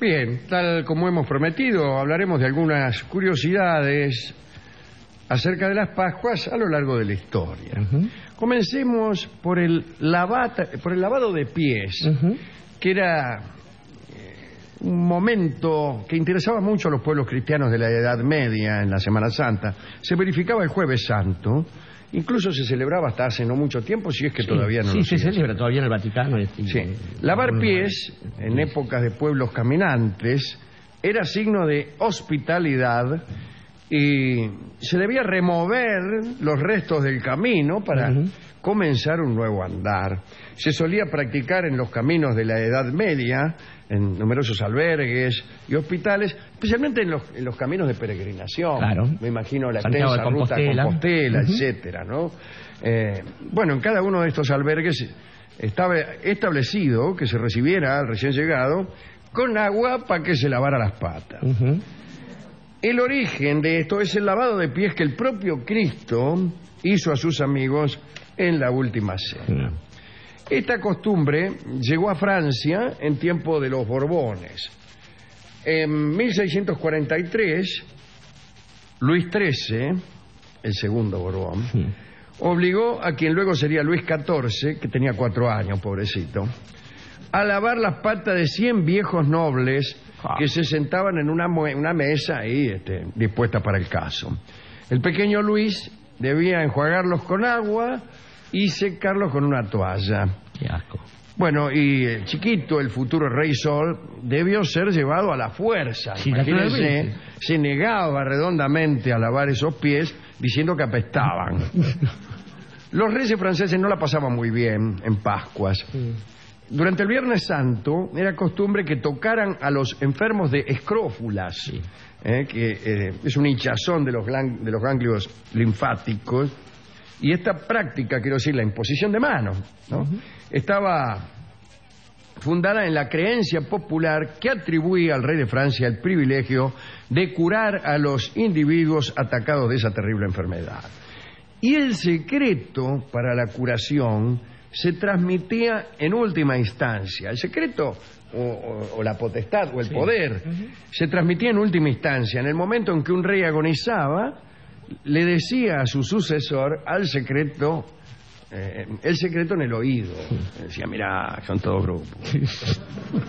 Bien, tal como hemos prometido, hablaremos de algunas curiosidades acerca de las Pascuas a lo largo de la historia. Comencemos por el lavado de pies, que era un momento que interesaba mucho a los pueblos cristianos de la Edad Media en la Semana Santa. Se verificaba el Jueves Santo, incluso se celebraba hasta hace no mucho tiempo, si es que todavía no lo se celebra todavía en el Vaticano. Lavar pies en épocas de pueblos caminantes era signo de hospitalidad y se debía remover los restos del camino para comenzar un nuevo andar. Se solía practicar en los caminos de la Edad Media, en numerosos albergues y hospitales, especialmente en los caminos de peregrinación. Claro. Me imagino la Santiago extensa ruta a Compostela, etcétera, ¿no? Bueno, en cada uno de estos albergues estaba establecido que se recibiera al recién llegado con agua para que se lavara las patas. El origen de esto es el lavado de pies que el propio Cristo hizo a sus amigos en la última cena. Esta costumbre llegó a Francia en tiempo de los Borbones. En 1643, Luis XIII, el segundo Borbón, obligó a quien luego sería Luis XIV, que tenía 4 años, pobrecito, a lavar las patas de 100 viejos nobles que se sentaban en una mesa ahí, dispuesta para el caso. El pequeño Luis debía enjuagarlos con agua y secarlos con una toalla. Qué asco. Bueno, y el chiquito, el futuro Rey Sol, debió ser llevado a la fuerza. Sí, imagínense, se negaba redondamente a lavar esos pies diciendo que apestaban. Los reyes franceses no la pasaban muy bien en Pascuas. Durante el Viernes Santo era costumbre que tocaran a los enfermos de escrófulas, que es un hinchazón de los ganglios linfáticos, y esta práctica, quiero decir, la imposición de manos, ¿no? Estaba fundada en la creencia popular que atribuía al rey de Francia el privilegio de curar a los individuos atacados de esa terrible enfermedad. Y el secreto para la curación se transmitía en última instancia. El secreto o la potestad o el poder se transmitía en última instancia. En el momento en que un rey agonizaba, le decía a su sucesor el secreto en el oído. Decía, mirá, son todos grupos.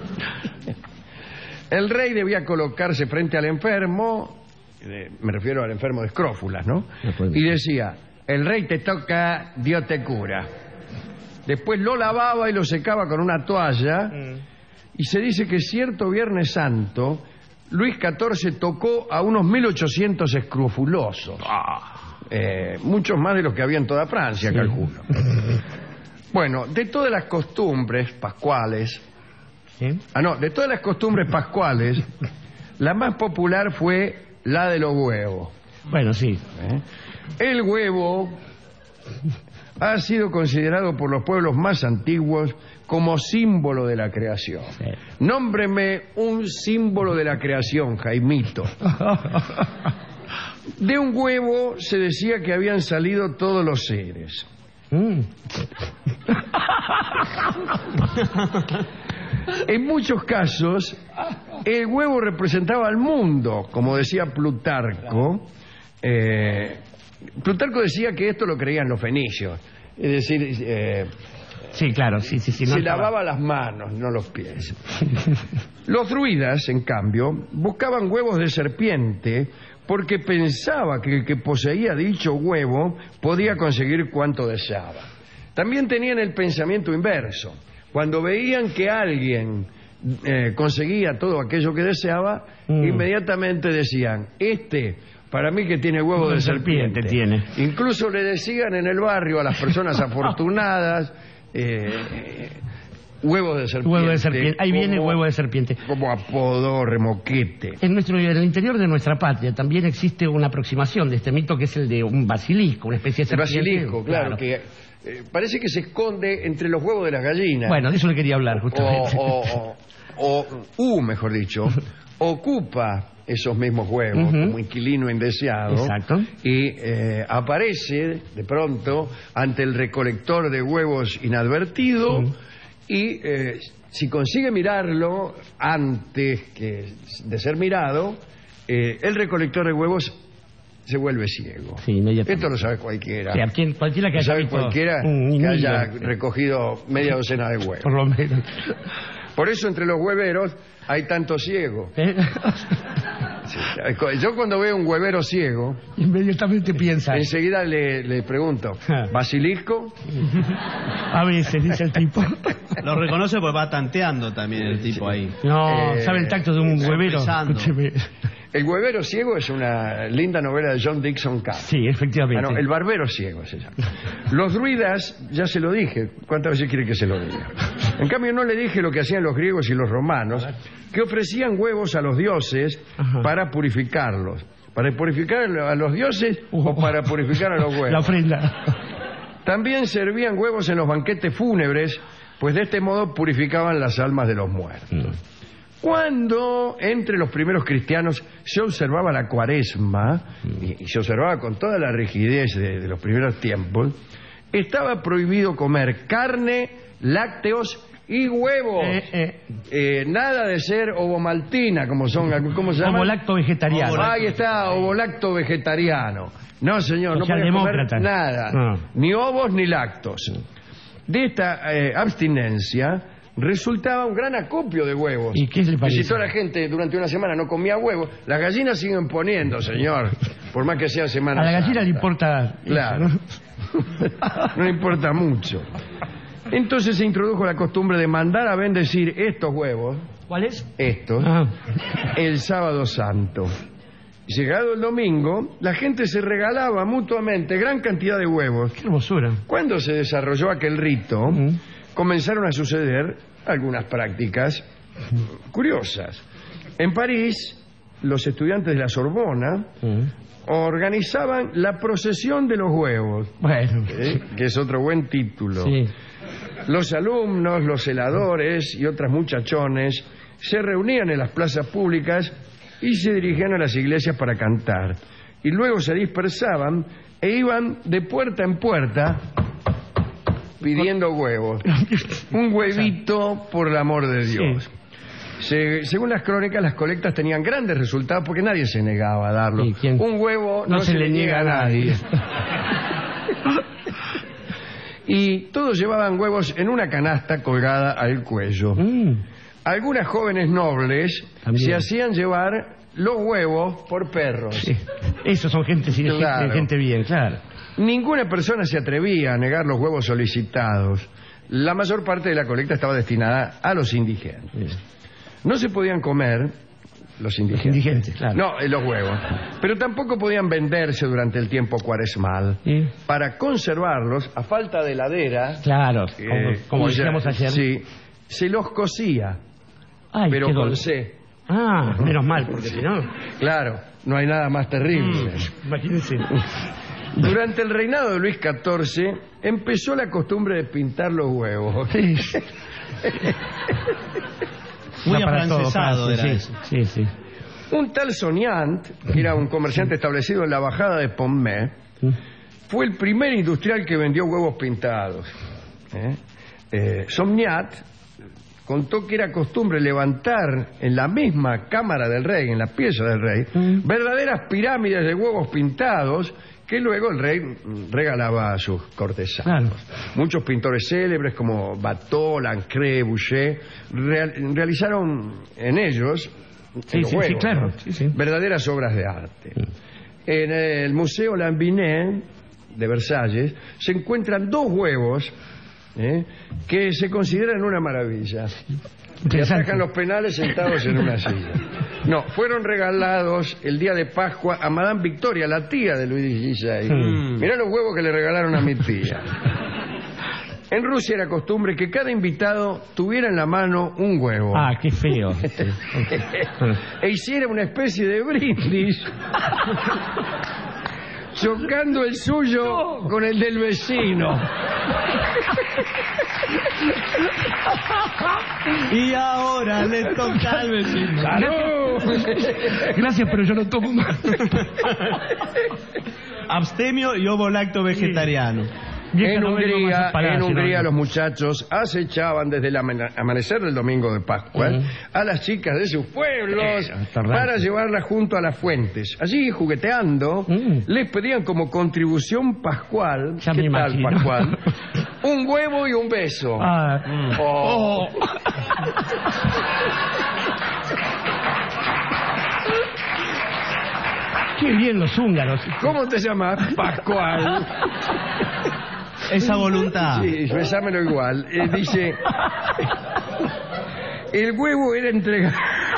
El rey debía colocarse frente al enfermo, me refiero al enfermo de escrófulas, ¿no? Y decía, el rey te toca, Dios te cura. Después lo lavaba y lo secaba con una toalla. Y se dice que cierto Viernes Santo, Luis XIV tocó a unos 1800 escrofulosos. Muchos más de los que había en toda Francia, calculo. Bueno, de todas las costumbres pascuales... de todas las costumbres pascuales, la más popular fue la de los huevos. Bueno, sí. El huevo ha sido considerado por los pueblos más antiguos como símbolo de la creación. Nómbreme un símbolo de la creación, Jaimito. De un huevo se decía que habían salido todos los seres. En muchos casos, el huevo representaba al mundo, como decía Plutarco. Plutarco decía que esto lo creían los fenicios. Es decir, sí, claro, sí, se lavaba las manos, no los pies. Los druidas, en cambio, buscaban huevos de serpiente porque pensaba que el que poseía dicho huevo podía conseguir cuanto deseaba. También tenían el pensamiento inverso. Cuando veían que alguien conseguía todo aquello que deseaba, inmediatamente decían, para mí que tiene huevo de serpiente. Tiene. Incluso le decían en el barrio a las personas afortunadas, huevo de serpiente. Huevo de serpiente. Ahí viene huevo de serpiente. Como apodo, remoquete. En el interior de nuestra patria también existe una aproximación de este mito, que es el de un basilisco, una especie de serpiente. El basilisco, claro, que parece que se esconde entre los huevos de las gallinas. Bueno, de eso le quería hablar, justamente. Mejor dicho, ocupa esos mismos huevos como inquilino indeseado. Exacto. Y aparece de pronto ante el recolector de huevos inadvertido y si consigue mirarlo antes de ser mirado, el recolector de huevos se vuelve ciego. Sí, inmediatamente. Esto lo sabe cualquiera. Sí, cualquiera que Lo haya sabe visto cualquiera un que haya niño. recogido media docena de huevos. Por lo menos. Por eso entre los hueveros hay tanto ciego. ¿Eh? Sí, yo cuando veo un huevero ciego, Inmediatamente piensa. enseguida le pregunto, ¿basilisco? A veces, dice el tipo. Lo reconoce porque va tanteando también el tipo ahí. No, sabe el tacto de un huevero. pensando. Escúcheme. El huevero ciego es una linda novela de John Dixon Carr. Sí, efectivamente. Ah, no, el barbero ciego se llama. Los druidas, ya se lo dije, ¿cuántas veces quiere que se lo diga? En cambio no le dije lo que hacían los griegos y los romanos, que ofrecían huevos a los dioses para purificarlos. ¿Para purificar a los dioses o para purificar a los huevos? La ofrenda. También servían huevos en los banquetes fúnebres, pues de este modo purificaban las almas de los muertos. Cuando entre los primeros cristianos se observaba la cuaresma, y se observaba con toda la rigidez de los primeros tiempos, estaba prohibido comer carne, lácteos y huevos. Nada de ser ovomaltina, como son, ¿cómo se llama? Ovolacto vegetariano. Ahí está, ovolacto vegetariano. No, señor, no podía comer Socialdemócrata. nada, No. ni ovos ni lácteos. De esta abstinencia resultaba un gran acopio de huevos. ¿Y qué le parece? Y si toda la gente durante una semana no comía huevos, las gallinas siguen poniendo, señor, por más que sea Semana A la gallina Santa. le importa. Claro. eso, No le importa mucho. Entonces se introdujo la costumbre de mandar a bendecir estos huevos, ¿no? ¿Cuál es? estos, Ah, el sábado santo. Llegado el domingo, la gente se regalaba mutuamente gran cantidad de huevos. qué hermosura. Cuando se desarrolló aquel rito, comenzaron a suceder algunas prácticas curiosas. En París, los estudiantes de la Sorbona organizaban la procesión de los huevos, Bueno. que es otro buen título. Sí. Los alumnos, los celadores y otras muchachones se reunían en las plazas públicas y se dirigían a las iglesias para cantar. Y luego se dispersaban e iban de puerta en puerta pidiendo huevos. Un huevito por el amor de Dios. Según las crónicas, las colectas tenían grandes resultados porque nadie se negaba a darlo. ¿Y quién? Un huevo no se le niega a nadie. Y todos llevaban huevos en una canasta colgada al cuello. Algunas jóvenes nobles También. se hacían llevar los huevos por perros. Sí. Esos son gente, sí, Claro. gente bien, claro. Ninguna persona se atrevía a negar los huevos solicitados. La mayor parte de la colecta estaba destinada a los indigentes. No se podían comer los indigentes. Indigentes, claro. No, los huevos. Pero tampoco podían venderse durante el tiempo cuaresmal. ¿Sí? Para conservarlos, a falta de heladera, Claro, como ya- decíamos ayer. sí, se los cocía, Ay, pero qué con dolor. C. Ah, menos mal, porque si no... Claro, no hay nada más terrible. Imagínense. Durante el reinado de Luis XIV empezó la costumbre de pintar los huevos. Sí. Muy No, para todo, afrancesado Francia, era sí, eso. sí, sí. Un tal Soniant, que era un comerciante establecido en la bajada de Pommé, fue el primer industrial que vendió huevos pintados. Somniat contó que era costumbre levantar en la misma cámara del rey, en la pieza del rey, verdaderas pirámides de huevos pintados que luego el rey regalaba a sus cortesanos. Claro. Muchos pintores célebres como Watteau, Lancret, Boucher realizaron en ellos Sí, en los sí, sí, huevos, claro. ¿no? Sí, sí. Verdaderas obras de arte. En el Museo Lambinet de Versalles se encuentran dos huevos que se consideran una maravilla. Que Interesante. atacan los penales sentados en una silla. No, fueron regalados el día de Pascua a Madame Victoria, la tía de Luis XVI. Mirá los huevos que le regalaron a mi tía. En Rusia era costumbre que cada invitado tuviera en la mano un huevo Ah, qué feo. e hiciera una especie de brindis chocando el suyo con el del vecino. Y ahora le toca al vecino. ¡Salud! Gracias, pero yo no tomo más. Abstemio y ovo lacto vegetariano. Vieja, En no vengo más a parar, En si no, Hungría no. los muchachos acechaban desde el amanecer del domingo de Pascua a las chicas de sus pueblos para llevarlas junto a las fuentes. Allí, jugueteando, les pedían como contribución pascual, Ya ¿qué me tal imagino. pascual? Un huevo y un beso. Ah. Oh. Qué bien los húngaros. ¿Cómo te llamas? Pascual. Esa voluntad. Sí, besámelo igual. Dice, el huevo era entregado.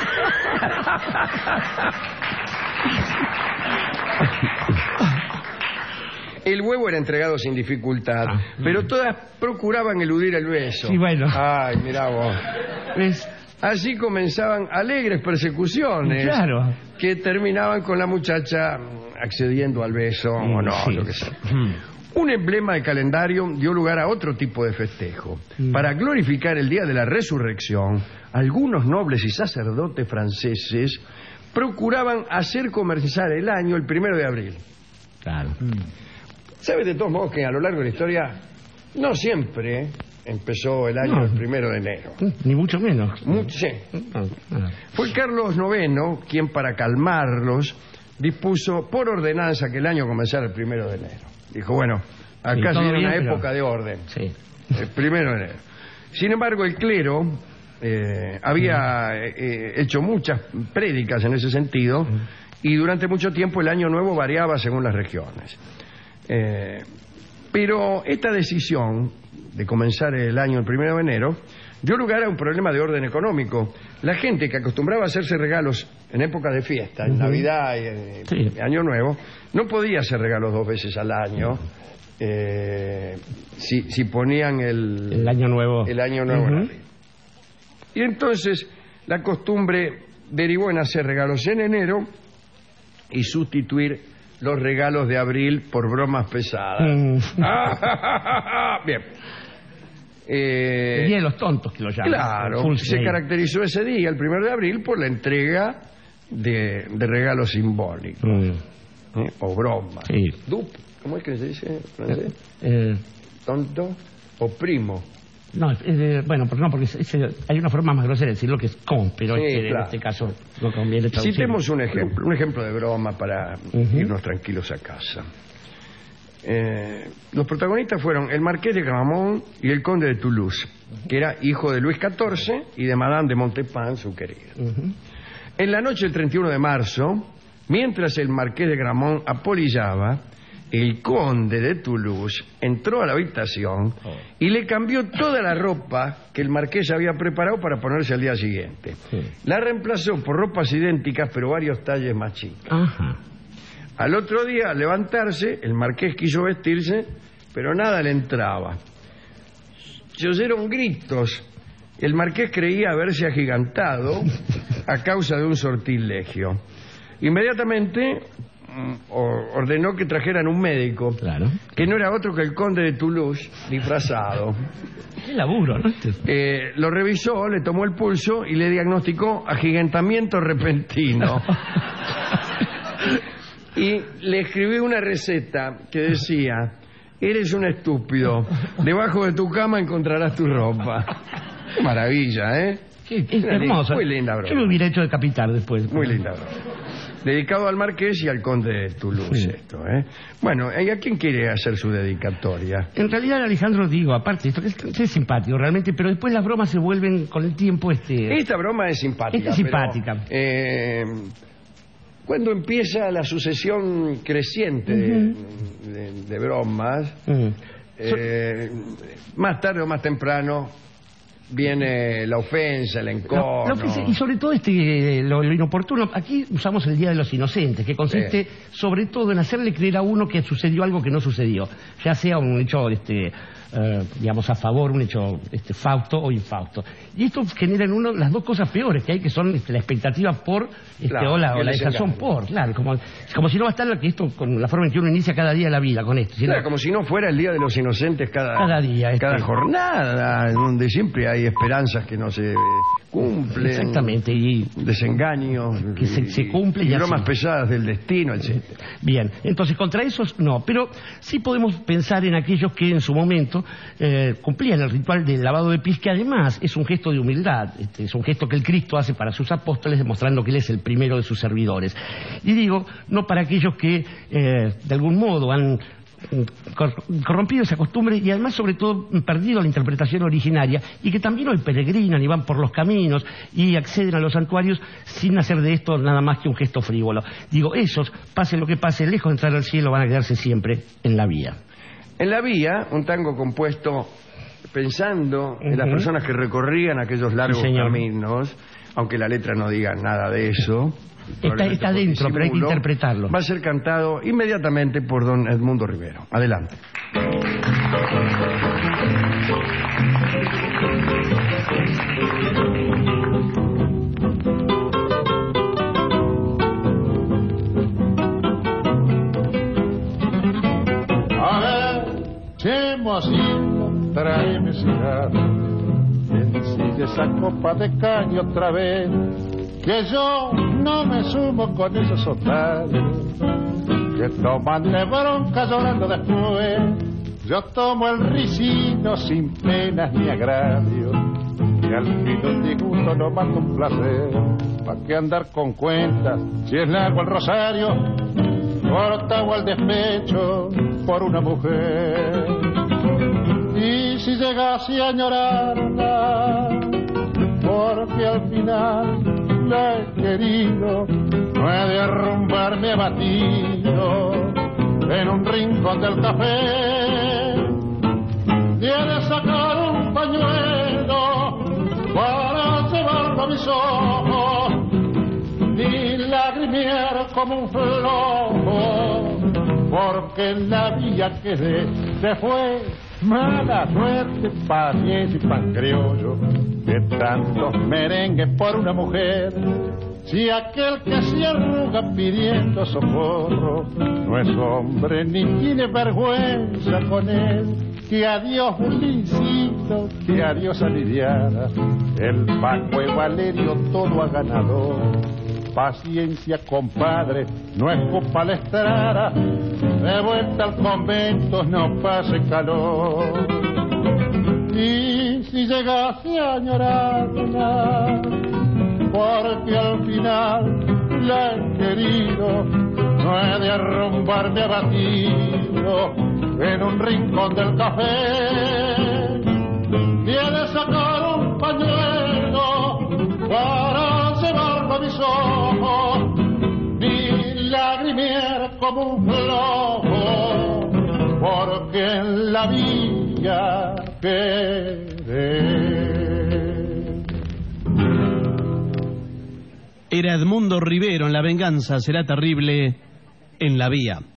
El huevo era entregado sin dificultad, pero todas procuraban eludir el beso. Sí, bueno. Ay, mirá vos. ¿Ves? Así comenzaban alegres persecuciones Claro. que terminaban con la muchacha accediendo al beso o no, Sí. lo que sea. Un emblema de calendario dio lugar a otro tipo de festejo. Para glorificar el día de la resurrección, algunos nobles y sacerdotes franceses procuraban hacer comenzar el año el 1 de abril. Claro. ¿Sabes de todos modos que a lo largo de la historia no siempre empezó el año No. el 1 de enero? Ni mucho menos. Sí. Ah. Fue Carlos IX quien, para calmarlos, dispuso por ordenanza que el año comenzara el 1 de enero. Dijo, bueno, acá Sí, se todo viene una bien, pero- época de orden, Sí. el 1 de enero. Sin embargo, el clero había hecho muchas prédicas en ese sentido y durante mucho tiempo el año nuevo variaba según las regiones. Pero esta decisión de comenzar el año el 1 de enero dio lugar a un problema de orden económico. La gente que acostumbraba a hacerse regalos en época de fiesta, en Navidad y Sí. Año Nuevo, no podía hacer regalos 2 veces al año si ponían El año nuevo. el año nuevo en abril. Y entonces la costumbre derivó en hacer regalos en enero y sustituir los regalos de abril por bromas pesadas. Bien. El día de los tontos, que lo llaman. Claro, Full se Day. caracterizó ese día, el 1 de abril, por la entrega de regalos simbólicos o bromas. Sí. Dupe, ¿cómo es que se dice en francés? Eh, ¿Tonto o primo? no, bueno, no, porque hay una forma más grosera de decirlo que es con, pero Sí, en claro. este caso no conviene traducirlo. Citemos un ejemplo de broma para irnos tranquilos a casa. Los protagonistas fueron el marqués de Gramont y el conde de Toulouse, que era hijo de Luis XIV y de Madame de Montespan, su querida. En la noche del 31 de marzo, mientras el marqués de Gramont apolillaba, el conde de Toulouse entró a la habitación y le cambió toda la ropa que el marqués había preparado para ponerse al día siguiente. La reemplazó por ropas idénticas, pero varios talles más chicas. Ajá. Al otro día, al levantarse, el marqués quiso vestirse, pero nada le entraba. Se oyeron gritos. El marqués creía haberse agigantado a causa de un sortilegio. Inmediatamente ordenó que trajeran un médico, Claro. que no era otro que el conde de Toulouse, disfrazado. Qué laburo, ¿no? Lo revisó, le tomó el pulso y le diagnosticó agigantamiento repentino. Y le escribí una receta que decía: eres un estúpido, debajo de tu cama encontrarás tu ropa. Maravilla, ¿eh? Sí, es Una hermoso. muy linda broma. Yo lo hubiera hecho de capital después. Muy linda broma. Dedicado al marqués y al conde de Toulouse, Sí. esto, ¿eh? Bueno, ¿y a quién quiere hacer su dedicatoria? En realidad, Alejandro, digo, aparte, esto es simpático realmente, pero después las bromas se vuelven con el tiempo Esta broma es simpática. Esta es simpática. pero, cuando empieza la sucesión creciente de bromas, más tarde o más temprano viene la ofensa, el encono. Y sobre todo lo inoportuno, aquí usamos el Día de los Inocentes, que consiste sobre todo en hacerle creer a uno que sucedió algo que no sucedió, ya sea un hecho digamos, a favor, un hecho fausto o infausto. Y esto genera en uno las dos cosas peores que hay, que son la expectativa por Claro, o la el desazón desengaño. por, claro, como si no bastara que esto, con la forma en que uno inicia cada día la vida con esto. Sino, Claro, como si no fuera el Día de los Inocentes Cada día, cada jornada, donde siempre hay esperanzas que no se cumplen. Exactamente, y Desengaños. que se cumplen y y bromas así. pesadas del destino, etc. Bien, entonces contra esos no, pero sí podemos pensar en aquellos que en su momento cumplían el ritual del lavado de pies, que además es un gesto de humildad, es un gesto que el Cristo hace para sus apóstoles, demostrando que Él es el primero de sus servidores. Y digo, no para aquellos que de algún modo han corrompido esa costumbre y además sobre todo perdido la interpretación originaria, y que también hoy peregrinan y van por los caminos y acceden a los santuarios sin hacer de esto nada más que un gesto frívolo. Digo, esos, pase lo que pase, lejos de entrar al cielo, van a quedarse siempre en la vía. En la vía, un tango compuesto pensando en las personas que recorrían aquellos largos señor. caminos, aunque la letra no diga nada de eso. Está dentro, pero hay que interpretarlo. Va a ser cantado inmediatamente por don Edmundo Rivero. Adelante. A ver, chemosito, tráeme cigarro, ensigue esa copa de caña otra vez, que yo no me sumo con esos otarios que toman de bronca llorando después. Yo tomo el ricino sin penas ni agravio, y al fin un disgusto no mata un placer. ¿Pa' qué andar con cuentas si es largo el rosario? Cortado al despecho por una mujer. Y si llegase a añorarla, porque al final la he querido, no he de arrumbarme abatido en un rincón del café, ni he de sacar un pañuelo para llevarlo a mis ojos, ni lagrimiar como un flojo, porque en la vía quedé después. Mala suerte, paciencia y pan criollo, que tantos merengues por una mujer. Si aquel que se arruga pidiendo socorro no es hombre ni tiene vergüenza con él, que adiós Ulincito, que adiós Aliviana, el Paco y Valerio todo ha ganado. Paciencia, compadre, no es culpa la estrada, de vuelta al convento no pase calor. Y si llegase a añorarla, porque al final la he querido, no he de arrumbarme abatido en un rincón del café, ni he de sacar un pañuelo para llevarlo a mis ojos, ni lagrimiar como un flojo, porque en la villa quedé. Era Edmundo Rivero en La venganza será terrible en La vía.